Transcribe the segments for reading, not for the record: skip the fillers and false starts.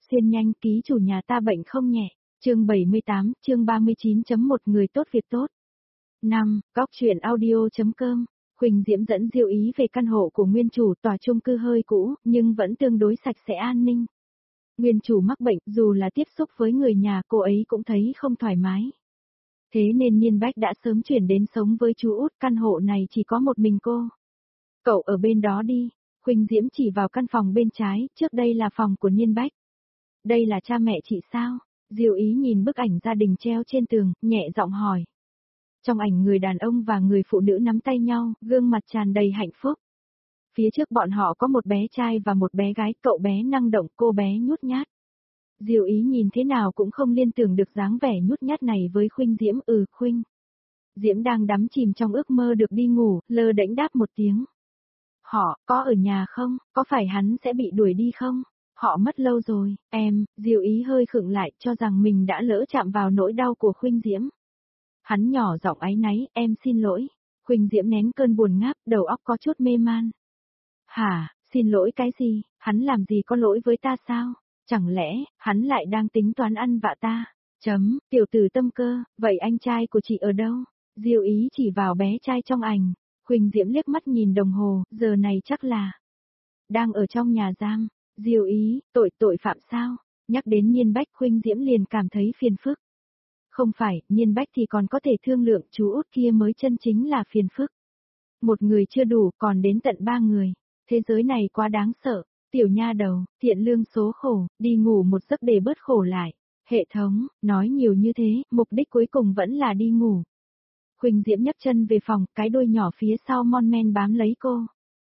Xuyên nhanh, ký chủ nhà ta bệnh không nhẹ. Chương 78, chương 39.1 người tốt việc tốt. 5. Góc truyện audio.com. Huỳnh Diễm dẫn Diệu Ý về căn hộ của nguyên chủ, tòa chung cư hơi cũ, nhưng vẫn tương đối sạch sẽ an ninh. Nguyên chủ mắc bệnh, dù là tiếp xúc với người nhà cô ấy cũng thấy không thoải mái. Thế nên Niên Bách đã sớm chuyển đến sống với chú út, căn hộ này chỉ có một mình cô. Cậu ở bên đó đi. Huỳnh Diễm chỉ vào căn phòng bên trái, trước đây là phòng của Niên Bách. Đây là cha mẹ chị sao? Diệu Ý nhìn bức ảnh gia đình treo trên tường, nhẹ giọng hỏi. Trong ảnh người đàn ông và người phụ nữ nắm tay nhau, gương mặt tràn đầy hạnh phúc. Phía trước bọn họ có một bé trai và một bé gái, cậu bé năng động, cô bé nhút nhát. Diệu Ý nhìn thế nào cũng không liên tưởng được dáng vẻ nhút nhát này với Khuynh Diễm. Khuynh Diễm đang đắm chìm trong ước mơ được đi ngủ, lơ đễnh đáp một tiếng. Họ, có ở nhà không? Có phải hắn sẽ bị đuổi đi không? Họ mất lâu rồi, em. Diệu Ý hơi khựng lại, cho rằng mình đã lỡ chạm vào nỗi đau của Khuynh Diễm. Hắn nhỏ giọng áy náy, em xin lỗi. Khuynh Diễm nén cơn buồn ngáp, đầu óc có chút mê man. Hả, xin lỗi cái gì? Hắn làm gì có lỗi với ta sao? Chẳng lẽ, hắn lại đang tính toán ăn vạ ta? Tiểu tử tâm cơ, vậy anh trai của chị ở đâu? Diệu Ý chỉ vào bé trai trong ảnh. Huỳnh Diễm liếc mắt nhìn đồng hồ, giờ này chắc là đang ở trong nhà giam. Diệu Ý, tội phạm sao? Nhắc đến Niên Bách, Huỳnh Diễm liền cảm thấy phiền phức. Không phải, Niên Bách thì còn có thể thương lượng, chú út kia mới chân chính là phiền phức. Một người chưa đủ, còn đến tận 3 người. Thế giới này quá đáng sợ. Tiểu nha đầu, thiện lương số khổ, đi ngủ một giấc để bớt khổ lại. Hệ thống, nói nhiều như thế, mục đích cuối cùng vẫn là đi ngủ. Huỳnh Diễm nhấc chân về phòng, cái đôi nhỏ phía sau mon men bám lấy cô.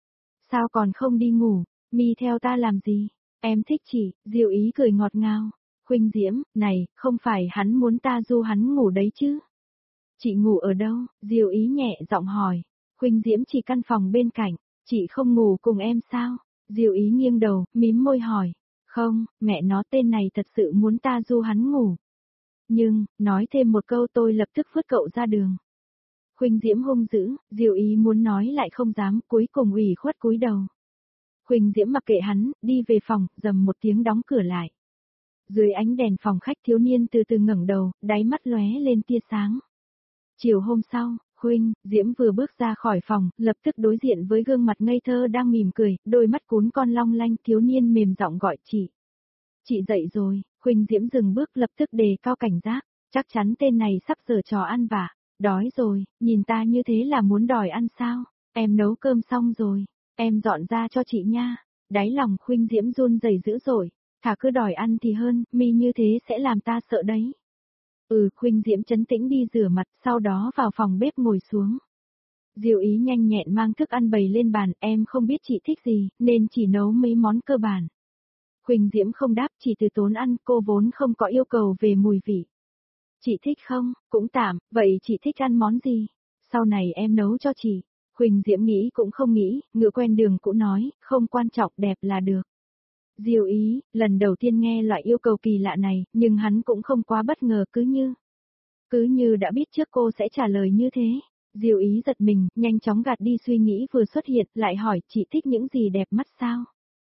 Sao còn không đi ngủ, mi theo ta làm gì? Em thích chị. Diệu Ý cười ngọt ngào. Huỳnh Diễm, này, không phải hắn muốn ta du hắn ngủ đấy chứ? Chị ngủ ở đâu? Diệu Ý nhẹ giọng hỏi. Huỳnh Diễm chỉ căn phòng bên cạnh, chị không ngủ cùng em sao? Diệu Ý nghiêng đầu, mím môi hỏi. Không, mẹ nó tên này thật sự muốn ta du hắn ngủ. Nhưng, nói thêm một câu tôi lập tức vứt cậu ra đường. Huỳnh Diễm hung dữ, Diệu Ý muốn nói lại không dám, cuối cùng ủy khuất cúi đầu. Huỳnh Diễm mặc kệ hắn, đi về phòng, rầm một tiếng đóng cửa lại. Dưới ánh đèn phòng khách, thiếu niên từ từ ngẩng đầu, đáy mắt lóe lên tia sáng. Chiều hôm sau, Huỳnh Diễm vừa bước ra khỏi phòng, lập tức đối diện với gương mặt ngây thơ đang mỉm cười, đôi mắt cún con long lanh, thiếu niên mềm giọng gọi chị. Chị dậy rồi. Huỳnh Diễm dừng bước, lập tức đề cao cảnh giác, chắc chắn tên này sắp giở trò ăn vạ. Đói rồi, nhìn ta như thế là muốn đòi ăn sao? Em nấu cơm xong rồi, em dọn ra cho chị nha. Đáy lòng Huỳnh Diễm run rẩy dữ dội, thà cứ đòi ăn thì hơn, mi như thế sẽ làm ta sợ đấy. Huỳnh Diễm trấn tĩnh đi rửa mặt, sau đó vào phòng bếp ngồi xuống. Diệu Ý nhanh nhẹn mang thức ăn bày lên bàn, em không biết chị thích gì, nên chỉ nấu mấy món cơ bản. Huỳnh Diễm không đáp, chỉ từ tốn ăn, cô vốn không có yêu cầu về mùi vị. Chị thích không? Cũng tạm, vậy chị thích ăn món gì? Sau này em nấu cho chị. Huỳnh Diễm nghĩ cũng không nghĩ, ngựa quen đường cũ nói, không quan trọng, đẹp là được. Diệu Ý, lần đầu tiên nghe loại yêu cầu kỳ lạ này, nhưng hắn cũng không quá bất ngờ, cứ như đã biết trước cô sẽ trả lời như thế. Diệu Ý giật mình, nhanh chóng gạt đi suy nghĩ vừa xuất hiện, lại hỏi, chị thích những gì đẹp mắt sao?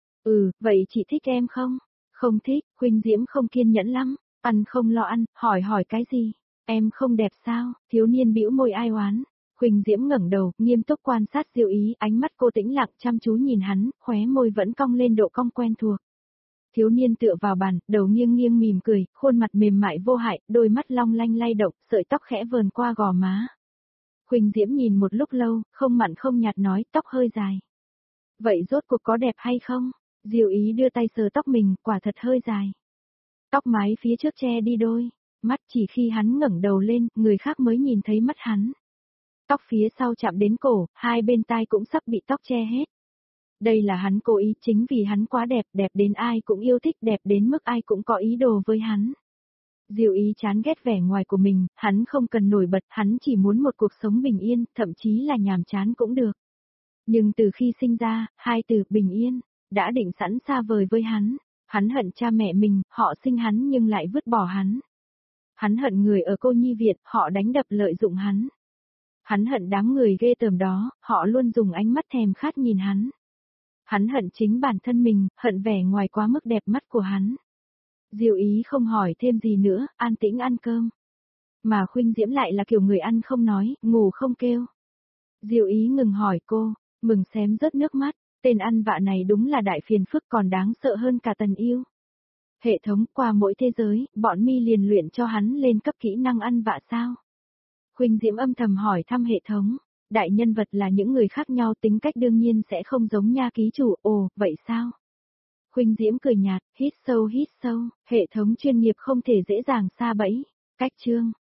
Vậy chị thích em không? Không thích. Huỳnh Diễm không kiên nhẫn lắm, ăn không lo ăn, hỏi cái gì? Em không đẹp sao? Thiếu niên bĩu môi ai oán. Huỳnh Diễm ngẩng đầu, nghiêm túc quan sát Diệu Ý, ánh mắt cô tĩnh lặng chăm chú nhìn hắn, khóe môi vẫn cong lên độ cong quen thuộc. Thiếu niên tựa vào bàn, đầu nghiêng nghiêng mỉm cười, khuôn mặt mềm mại vô hại, đôi mắt long lanh lay động, sợi tóc khẽ vờn qua gò má. Huỳnh Diễm nhìn một lúc lâu, không mặn không nhạt nói, tóc hơi dài. Vậy rốt cuộc có đẹp hay không? Diệu Ý đưa tay sờ tóc mình, quả thật hơi dài. Tóc mái phía trước che đi đôi mắt, chỉ khi hắn ngẩng đầu lên, người khác mới nhìn thấy mắt hắn. Tóc phía sau chạm đến cổ, hai bên tai cũng sắp bị tóc che hết. Đây là hắn cố ý, chính vì hắn quá đẹp, đẹp đến ai cũng yêu thích, đẹp đến mức ai cũng có ý đồ với hắn. Diệu Ý chán ghét vẻ ngoài của mình, hắn không cần nổi bật, hắn chỉ muốn một cuộc sống bình yên, thậm chí là nhàm chán cũng được. Nhưng từ khi sinh ra, hai từ bình yên đã định sẵn xa vời với hắn. Hắn hận cha mẹ mình, họ sinh hắn nhưng lại vứt bỏ hắn. Hắn hận người ở cô nhi viện, họ đánh đập lợi dụng hắn. Hắn hận đám người ghê tởm đó, họ luôn dùng ánh mắt thèm khát nhìn hắn. Hắn hận chính bản thân mình, hận vẻ ngoài quá mức đẹp mắt của hắn. Diêu Ý không hỏi thêm gì nữa, an tĩnh ăn cơm. Mà Khuynh Diễm lại là kiểu người ăn không nói, ngủ không kêu. Diêu Ý ngừng hỏi cô, mừng xém rớt nước mắt, tên ăn vạ này đúng là đại phiền phức còn đáng sợ hơn cả Tần Yêu. Hệ thống qua mỗi thế giới, bọn mi liền luyện cho hắn lên cấp kỹ năng ăn vạ sao? Khuynh Diễm âm thầm hỏi thăm hệ thống. Đại nhân vật là những người khác nhau tính cách đương nhiên sẽ không giống nha ký chủ, ồ, vậy sao? Khuynh Diễm cười nhạt, hít sâu, hệ thống chuyên nghiệp không thể dễ dàng sa bẫy. Cách chương